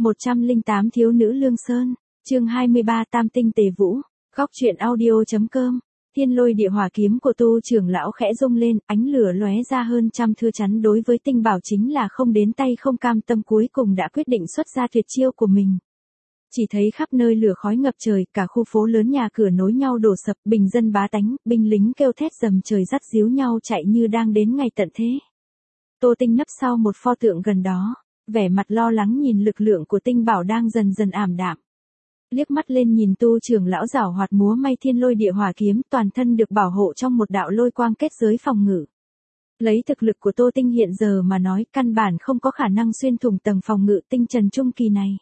108 Thiếu nữ Lương Sơn, chương 23 Tam tinh tề vũ, góc truyện audio.com. Thiên lôi địa hỏa kiếm của Tu trưởng lão khẽ rung lên, ánh lửa lóe ra hơn trăm thưa chắn đối với tinh bảo chính là không đến tay không cam tâm, cuối cùng đã quyết định xuất ra tuyệt chiêu của mình. Chỉ thấy khắp nơi lửa khói ngập trời, cả khu phố lớn nhà cửa nối nhau đổ sập, bình dân bá tánh, binh lính kêu thét dầm trời dắt díu nhau chạy như đang đến ngày tận thế. Tô Tinh nấp sau một pho tượng gần đó, vẻ mặt lo lắng nhìn lực lượng của tinh bảo đang dần dần ảm đạm. Liếc mắt lên nhìn Tu trưởng lão giảo hoạt múa may thiên lôi địa hỏa kiếm, toàn thân được bảo hộ trong một đạo lôi quang kết giới phòng ngự. Lấy thực lực của Tô Tinh hiện giờ mà nói, căn bản không có khả năng xuyên thủng tầng phòng ngự tinh trần trung kỳ này.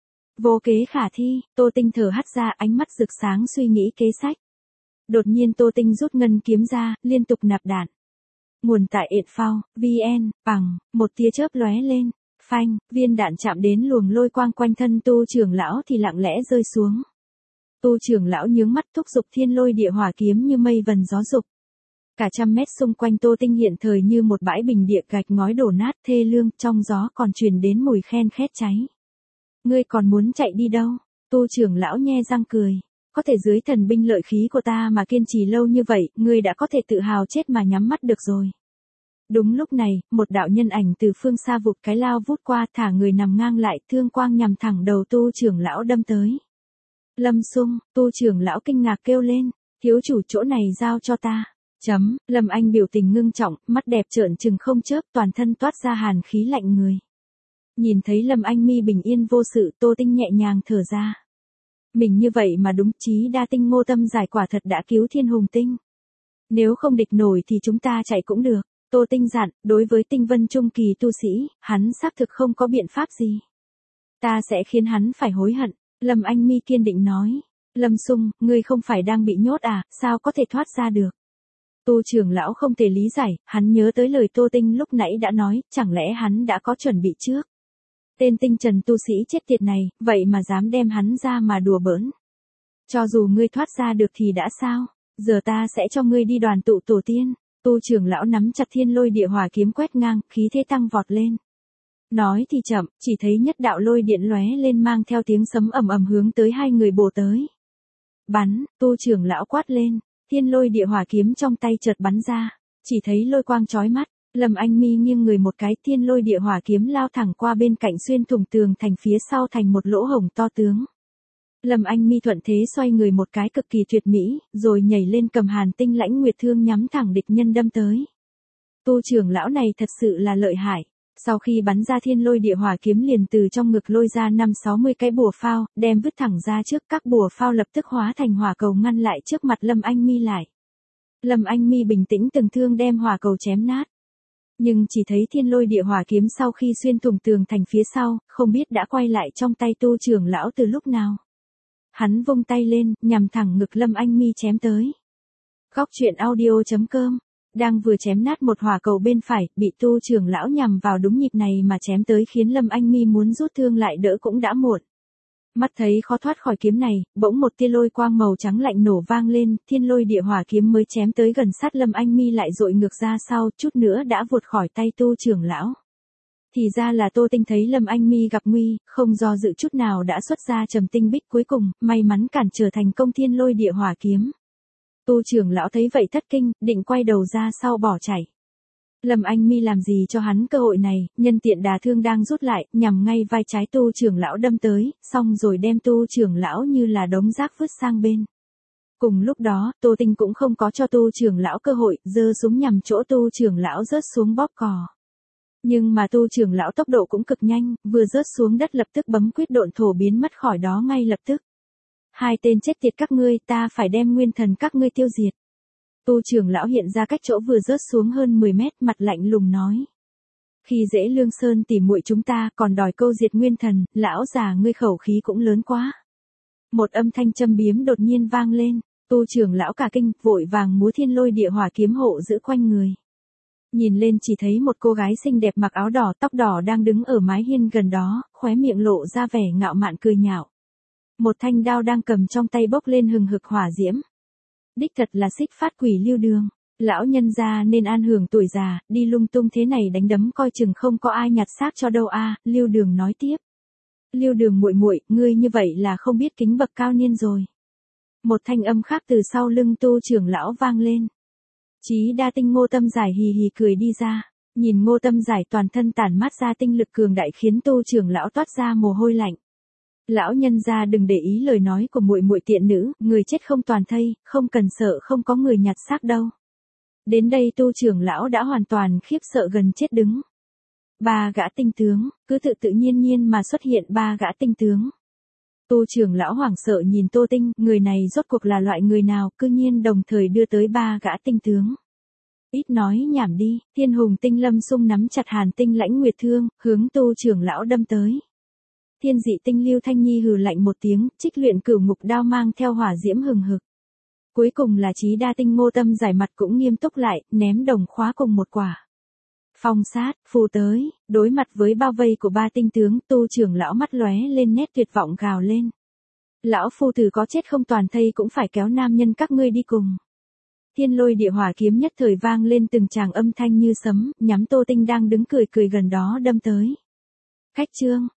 Vô kế khả thi, Tô Tinh thở hắt ra, ánh mắt rực sáng suy nghĩ kế sách. Đột nhiên Tô Tinh rút ngân kiếm ra, liên tục nạp đạn. Nguồn tại Edphao, VN, bằng, một tia chớp lóe lên. Phanh, viên đạn chạm đến luồng lôi quang quanh thân Tu trưởng lão thì lặng lẽ rơi xuống. Tu trưởng lão nhướng mắt thúc giục thiên lôi địa hỏa kiếm như mây vần gió dục. Cả trăm mét xung quanh Tô Tinh hiện thời như một bãi bình địa gạch ngói đổ nát thê lương, trong gió còn truyền đến mùi khen khét cháy. Ngươi còn muốn chạy đi đâu? Tu trưởng lão nhe răng cười. Có thể dưới thần binh lợi khí của ta mà kiên trì lâu như vậy, ngươi đã có thể tự hào chết mà nhắm mắt được rồi. Đúng lúc này, một đạo nhân ảnh từ phương xa vụt cái lao vút qua, thả người nằm ngang lại, thương quang nhằm thẳng đầu Tu trưởng lão đâm tới. Lâm Sung, Tu trưởng lão kinh ngạc kêu lên, thiếu chủ chỗ này giao cho ta. Lâm Anh biểu tình ngưng trọng, mắt đẹp trợn trừng không chớp, toàn thân toát ra hàn khí lạnh người. Nhìn thấy Lâm Anh mi bình yên vô sự, Tô Tinh nhẹ nhàng thở ra. Mình như vậy mà đúng, chí đa tinh ngô tâm giải quả thật đã cứu thiên hùng tinh. Nếu không địch nổi thì chúng ta chạy cũng được. Tô Tinh dặn, đối với tinh vân trung kỳ tu sĩ, hắn xác thực không có biện pháp gì. Ta sẽ khiến hắn phải hối hận, Lâm Anh mi kiên định nói. Lâm Sung, ngươi không phải đang bị nhốt à, sao có thể thoát ra được? Tu trưởng lão không thể lý giải, hắn nhớ tới lời Tô Tinh lúc nãy đã nói, chẳng lẽ hắn đã có chuẩn bị trước? Tên tinh trần tu sĩ chết tiệt này, vậy mà dám đem hắn ra mà đùa bỡn. Cho dù ngươi thoát ra được thì đã sao, giờ ta sẽ cho ngươi đi đoàn tụ tổ tiên. Tu trưởng lão nắm chặt thiên lôi địa hỏa kiếm quét ngang, khí thế tăng vọt lên. Nói thì chậm, chỉ thấy nhất đạo lôi điện lóe lên mang theo tiếng sấm ầm ầm hướng tới hai người bổ tới. Bắn, Tu trưởng lão quát lên, thiên lôi địa hỏa kiếm trong tay chợt bắn ra, chỉ thấy lôi quang chói mắt. Lâm Anh mi nghiêng người một cái, thiên lôi địa hỏa kiếm lao thẳng qua bên cạnh, xuyên thủng tường thành phía sau thành một lỗ hổng to tướng. Lâm Anh mi thuận thế xoay người một cái cực kỳ tuyệt mỹ, rồi nhảy lên cầm hàn tinh lãnh nguyệt thương nhắm thẳng địch nhân đâm tới. Tu trưởng lão này thật sự là lợi hại. Sau khi bắn ra thiên lôi địa hỏa kiếm liền từ trong ngực lôi ra 50-60 cái bùa phao, đem vứt thẳng ra trước, các bùa phao lập tức hóa thành hỏa cầu ngăn lại trước mặt Lâm Anh mi lại. Lâm Anh mi bình tĩnh từng thương đem hỏa cầu chém nát. Nhưng chỉ thấy thiên lôi địa hỏa kiếm sau khi xuyên thủng tường thành phía sau, không biết đã quay lại trong tay Tu trưởng lão từ lúc nào. Hắn vung tay lên, nhằm thẳng ngực Lâm Anh mi chém tới. Góc truyện audio.com. Đang vừa chém nát một hỏa cầu bên phải, bị Tu trưởng lão nhằm vào đúng nhịp này mà chém tới, khiến Lâm Anh mi muốn rút thương lại đỡ cũng đã muộn. Mắt thấy khó thoát khỏi kiếm này, bỗng một tia lôi quang màu trắng lạnh nổ vang lên, thiên lôi địa hỏa kiếm mới chém tới gần sát Lâm Anh mi lại dội ngược ra sau, chút nữa đã vụt khỏi tay Tu trưởng lão. Thì ra là Tô Tinh thấy Lâm Anh mi gặp nguy, không do dự chút nào đã xuất ra trầm tinh bích, cuối cùng may mắn cản trở thành công thiên lôi địa hỏa kiếm. Tu trưởng lão thấy vậy thất kinh, định quay đầu ra sau bỏ chạy. Lâm Anh mi làm gì cho hắn cơ hội này, nhân tiện đà thương đang rút lại, nhằm ngay vai trái Tu trưởng lão đâm tới, xong rồi đem Tu trưởng lão như là đống rác vứt sang bên. Cùng lúc đó, Tô Tinh cũng không có cho Tu trưởng lão cơ hội, giơ súng nhằm chỗ Tu trưởng lão rớt xuống bóp cò. Nhưng mà Tu trưởng lão tốc độ cũng cực nhanh, vừa rớt xuống đất lập tức bấm quyết độn thổ biến mất khỏi đó ngay lập tức. Hai tên chết tiệt các ngươi, ta phải đem nguyên thần các ngươi tiêu diệt. Tu trưởng lão hiện ra cách chỗ vừa rớt xuống hơn 10 mét, mặt lạnh lùng nói. Khi dễ Lương Sơn tỉ muội chúng ta còn đòi câu diệt nguyên thần, lão già ngươi khẩu khí cũng lớn quá. Một âm thanh châm biếm đột nhiên vang lên, Tu trưởng lão cả kinh, vội vàng múa thiên lôi địa hỏa kiếm hộ giữ quanh người. Nhìn lên chỉ thấy một cô gái xinh đẹp mặc áo đỏ tóc đỏ đang đứng ở mái hiên gần đó, khóe miệng lộ ra vẻ ngạo mạn cười nhạo. Một thanh đao đang cầm trong tay bốc lên hừng hực hỏa diễm. Đích thật là Xích Phát Quỷ Lưu Đường, lão nhân gia nên an hưởng tuổi già, đi lung tung thế này đánh đấm coi chừng không có ai nhặt xác cho đâu a. Lưu Đường nói tiếp. Lưu Đường muội muội, ngươi như vậy là không biết kính bậc cao niên rồi. Một thanh âm khác từ sau lưng Tu trưởng lão vang lên. Chí Đa Tinh Ngô Tâm Giải hì hì cười đi ra, nhìn Ngô Tâm Giải toàn thân tản mát ra tinh lực cường đại khiến Tu trưởng lão toát ra mồ hôi lạnh. Lão nhân gia đừng để ý lời nói của muội muội tiện nữ, người chết không toàn thây, không cần sợ không có người nhặt xác đâu. Đến đây Tu trưởng lão đã hoàn toàn khiếp sợ gần chết đứng. Ba gã tinh tướng, cứ tự nhiên mà xuất hiện ba gã tinh tướng. Tu trưởng lão hoảng sợ nhìn Tô Tinh, người này rốt cuộc là loại người nào, cư nhiên đồng thời đưa tới ba gã tinh tướng. Ít nói nhảm đi, Thiên Hùng Tinh Lâm Sung nắm chặt Hàn Tinh Lãnh Nguyệt Thương, hướng Tu trưởng lão đâm tới. Thiên Dị Tinh Lưu Thanh Nhi hừ lạnh một tiếng, trích luyện cửu ngục đao mang theo hỏa diễm hừng hực. Cuối cùng là Chí Đa Tinh Ngô Tâm Giải mặt cũng nghiêm túc lại, ném đồng khóa cùng một quả. Phong sát, phù tới, đối mặt với bao vây của ba tinh tướng, Tu trưởng lão mắt lóe lên nét tuyệt vọng gào lên. Lão phu tử có chết không toàn thây cũng phải kéo nam nhân các ngươi đi cùng. Thiên Lôi Địa Hỏa kiếm nhất thời vang lên từng tràng âm thanh như sấm, nhắm Tô Tinh đang đứng cười gần đó đâm tới. Khách trương,